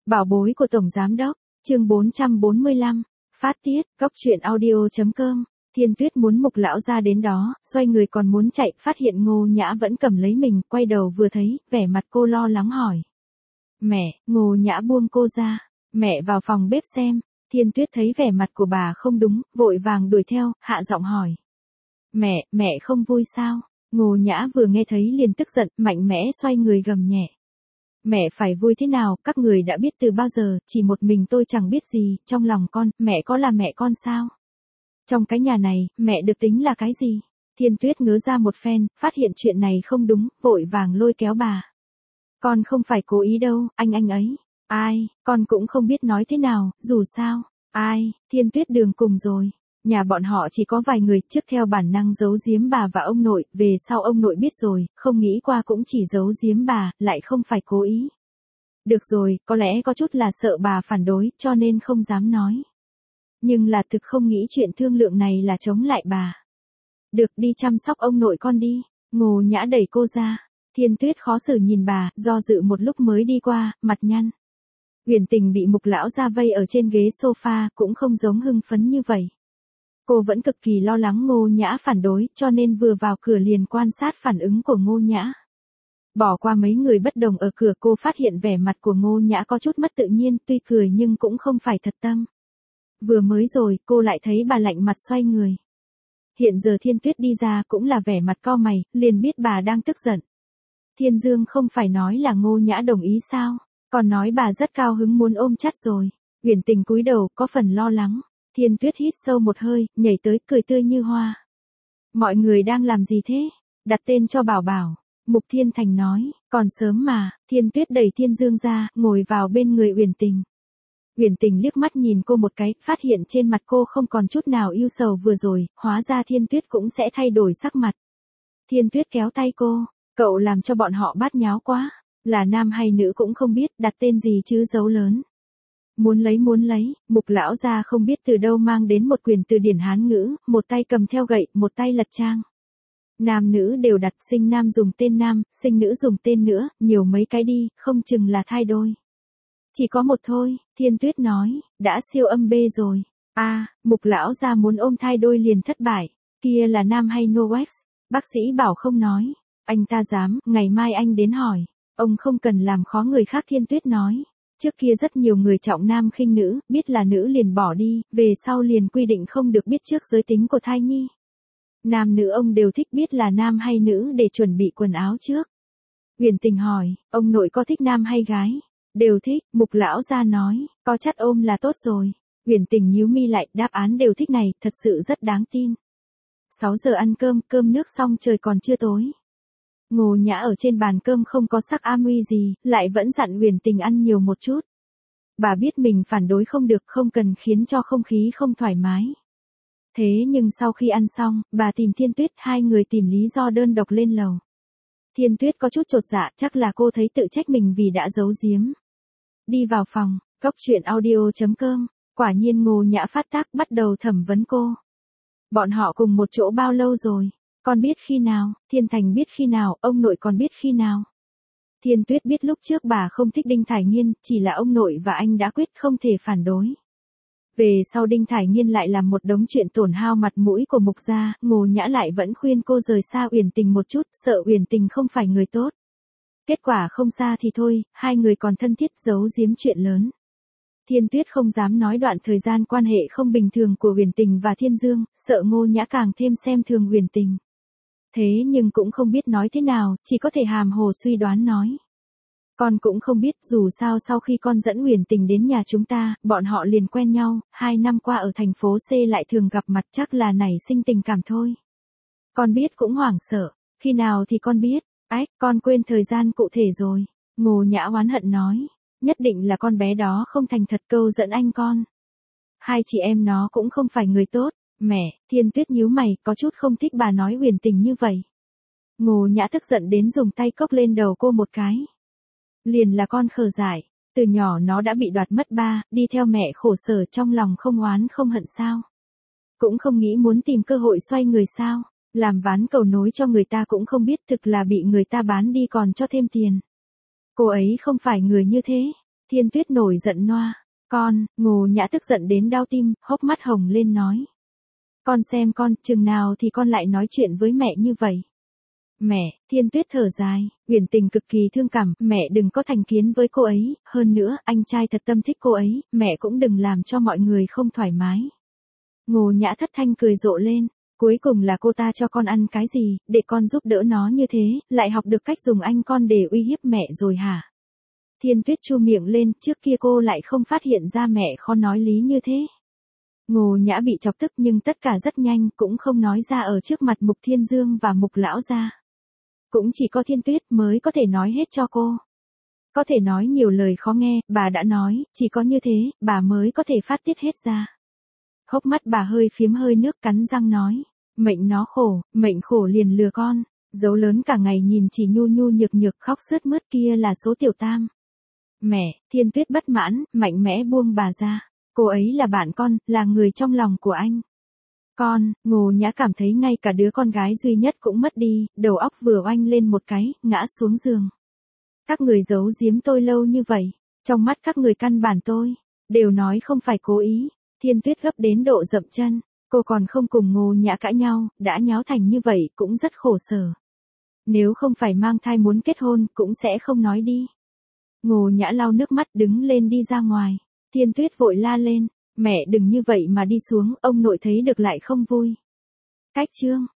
Bảo bối của Tổng Giám Đốc, chương 445, phát tiết, góc truyện audio.com. Thiên Tuyết muốn Mục lão gia đến đó, xoay người còn muốn chạy, phát hiện Ngô Nhã vẫn cầm lấy mình, quay đầu vừa thấy, vẻ mặt cô lo lắng hỏi. Mẹ, Ngô Nhã buông cô ra, mẹ vào phòng bếp xem. Thiên Tuyết thấy vẻ mặt của bà không đúng, vội vàng đuổi theo, hạ giọng hỏi. Mẹ không vui sao? Ngô Nhã vừa nghe thấy liền tức giận, mạnh mẽ xoay người gầm nhẹ. Mẹ phải vui thế nào, các người đã biết từ bao giờ, chỉ một mình tôi chẳng biết gì, trong lòng con, mẹ có là mẹ con sao? Trong cái nhà này, mẹ được tính là cái gì? Thiên Tuyết ngớ ra một phen, phát hiện chuyện này không đúng, vội vàng lôi kéo bà. Con không phải cố ý đâu, anh ấy. Ai, con cũng không biết nói thế nào, dù sao. Ai, Thiên Tuyết đường cùng rồi. Nhà bọn họ chỉ có vài người, trước theo bản năng giấu giếm bà và ông nội, về sau ông nội biết rồi, không nghĩ qua cũng chỉ giấu giếm bà, lại không phải cố ý. Được rồi, có lẽ có chút là sợ bà phản đối, cho nên không dám nói. Nhưng là thực không nghĩ chuyện thương lượng này là chống lại bà. Được, đi chăm sóc ông nội con đi. Ngô Nhã đẩy cô ra. Thiên Tuyết khó xử nhìn bà, do dự một lúc mới đi qua, mặt nhăn. Uyển Tình bị Mục lão gia vây ở trên ghế sofa, cũng không giống hưng phấn như vậy. Cô vẫn cực kỳ lo lắng Ngô Nhã phản đối, cho nên vừa vào cửa liền quan sát phản ứng của Ngô Nhã. Bỏ qua mấy người bất đồng ở cửa, cô phát hiện vẻ mặt của Ngô Nhã có chút mất tự nhiên, tuy cười nhưng cũng không phải thật tâm. Vừa mới rồi, cô lại thấy bà lạnh mặt xoay người. Hiện giờ Thiên Tuyết đi ra cũng là vẻ mặt cau mày, liền biết bà đang tức giận. Thiên Dương không phải nói là Ngô Nhã đồng ý sao, còn nói bà rất cao hứng muốn ôm chặt rồi. Uyển Tình cúi đầu, có phần lo lắng. Thiên Tuyết hít sâu một hơi, nhảy tới, cười tươi như hoa. Mọi người đang làm gì thế? Đặt tên cho Bảo Bảo. Mục Thiên Thành nói, còn sớm mà. Thiên Tuyết đẩy Thiên Dương ra, ngồi vào bên người Uyển Tình. Uyển Tình liếc mắt nhìn cô một cái, phát hiện trên mặt cô không còn chút nào ưu sầu vừa rồi, hóa ra Thiên Tuyết cũng sẽ thay đổi sắc mặt. Thiên Tuyết kéo tay cô, cậu làm cho bọn họ bát nháo quá, là nam hay nữ cũng không biết, đặt tên gì chứ dấu lớn. Muốn lấy, Mục lão gia không biết từ đâu mang đến một quyển từ điển Hán ngữ, một tay cầm theo gậy, một tay lật trang. Nam nữ đều đặt, sinh nam dùng tên nam, sinh nữ dùng tên nữa, nhiều mấy cái đi, không chừng là thai đôi. Chỉ có một thôi, Thiên Tuyết nói, đã siêu âm B rồi. Mục lão gia muốn ôm thai đôi liền thất bại. Kia là nam hay Novax? Bác sĩ bảo không nói. Anh ta dám, ngày mai anh đến hỏi. Ông không cần làm khó người khác, Thiên Tuyết nói. Trước kia rất nhiều người trọng nam khinh nữ, biết là nữ liền bỏ đi, về sau liền quy định không được biết trước giới tính của thai nhi. Nam nữ ông đều thích biết là nam hay nữ để chuẩn bị quần áo trước. Uyển Tình hỏi, ông nội có thích nam hay gái? Đều thích, Mục lão gia nói, có chắt ôm là tốt rồi. Uyển Tình nhíu mi lại, đáp án đều thích này, thật sự rất đáng tin. 6 giờ ăn cơm nước xong trời còn chưa tối. Ngô Nhã ở trên bàn cơm không có sắc am uy gì, lại vẫn dặn Uyển Tình ăn nhiều một chút. Bà biết mình phản đối không được, không cần khiến cho không khí không thoải mái. Thế nhưng sau khi ăn xong, bà tìm Thiên Tuyết, hai người tìm lý do đơn độc lên lầu. Thiên Tuyết có chút chột dạ, chắc là cô thấy tự trách mình vì đã giấu giếm. Đi vào phòng, góc truyện audio.com, quả nhiên Ngô Nhã phát tác bắt đầu thẩm vấn cô. Bọn họ cùng một chỗ bao lâu rồi? Con biết khi nào? Thiên Thành biết khi nào? Ông nội còn biết khi nào? Thiên Tuyết biết lúc trước bà không thích Đinh Thải Nghiên, chỉ là ông nội và anh đã quyết không thể phản đối. Về sau Đinh Thải Nghiên lại làm một đống chuyện tổn hao mặt mũi của Mục gia, Ngô Nhã lại vẫn khuyên cô rời xa Uyển Tình một chút, sợ Uyển Tình không phải người tốt. Kết quả không xa thì thôi, hai người còn thân thiết giấu giếm chuyện lớn. Thiên Tuyết không dám nói đoạn thời gian quan hệ không bình thường của Uyển Tình và Thiên Dương, sợ Ngô Nhã càng thêm xem thường Uyển Tình. Thế nhưng cũng không biết nói thế nào, chỉ có thể hàm hồ suy đoán nói. Con cũng không biết, dù sao sau khi con dẫn Uyển Tình đến nhà chúng ta, bọn họ liền quen nhau, 2 năm qua ở thành phố C lại thường gặp mặt, chắc là nảy sinh tình cảm thôi. Con biết cũng hoảng sợ, khi nào thì con biết, con quên thời gian cụ thể rồi. Ngô Nhã oán hận nói, nhất định là con bé đó không thành thật câu dẫn anh con. Hai chị em nó cũng không phải người tốt. Mẹ, Thiên Tuyết nhíu mày, có chút không thích bà nói Uyển Tình như vậy. Ngô Nhã tức giận đến dùng tay cốc lên đầu cô một cái. Liền là con khờ dại, từ nhỏ nó đã bị đoạt mất ba, đi theo mẹ khổ sở, trong lòng không oán không hận sao? Cũng không nghĩ muốn tìm cơ hội xoay người sao? Làm ván cầu nối cho người ta cũng không biết, thực là bị người ta bán đi còn cho thêm tiền. Cô ấy không phải người như thế. Thiên Tuyết nổi giận noa. Con, Ngô Nhã tức giận đến đau tim, hốc mắt hồng lên nói. Con xem con, chừng nào thì con lại nói chuyện với mẹ như vậy. Mẹ, Thiên Tuyết thở dài, Uyển Tình cực kỳ thương cảm, mẹ đừng có thành kiến với cô ấy, hơn nữa, anh trai thật tâm thích cô ấy, mẹ cũng đừng làm cho mọi người không thoải mái. Ngô Nhã thất thanh cười rộ lên, cuối cùng là cô ta cho con ăn cái gì, để con giúp đỡ nó như thế, lại học được cách dùng anh con để uy hiếp mẹ rồi hả? Thiên Tuyết chu miệng lên, trước kia cô lại không phát hiện ra mẹ khó nói lý như thế. Ngô Nhã bị chọc tức nhưng tất cả rất nhanh, cũng không nói ra ở trước mặt Mục Thiên Dương và Mục lão gia. Cũng chỉ có Thiên Tuyết mới có thể nói hết cho cô. Có thể nói nhiều lời khó nghe, bà đã nói, chỉ có như thế, bà mới có thể phát tiết hết ra. Hốc mắt bà hơi phiếm hơi nước, cắn răng nói, mệnh nó khổ, mệnh khổ liền lừa con, dấu lớn cả ngày nhìn chỉ nhu nhu nhược nhược khóc sướt mướt kia là số tiểu tam. Mẹ, Thiên Tuyết bất mãn, mạnh mẽ buông bà ra, cô ấy là bạn con, là người trong lòng của anh. Con, Ngô Nhã cảm thấy ngay cả đứa con gái duy nhất cũng mất đi, đầu óc vừa oanh lên một cái, ngã xuống giường. Các người giấu giếm tôi lâu như vậy, trong mắt các người căn bản tôi, đều nói không phải cố ý. Thiên Tuyết gấp đến độ dậm chân, cô còn không cùng Ngô Nhã cãi nhau, đã nháo thành như vậy cũng rất khổ sở. Nếu không phải mang thai muốn kết hôn cũng sẽ không nói đi. Ngô Nhã lau nước mắt đứng lên đi ra ngoài, Thiên Tuyết vội la lên, mẹ đừng như vậy mà đi xuống, ông nội thấy được lại không vui. Cách chương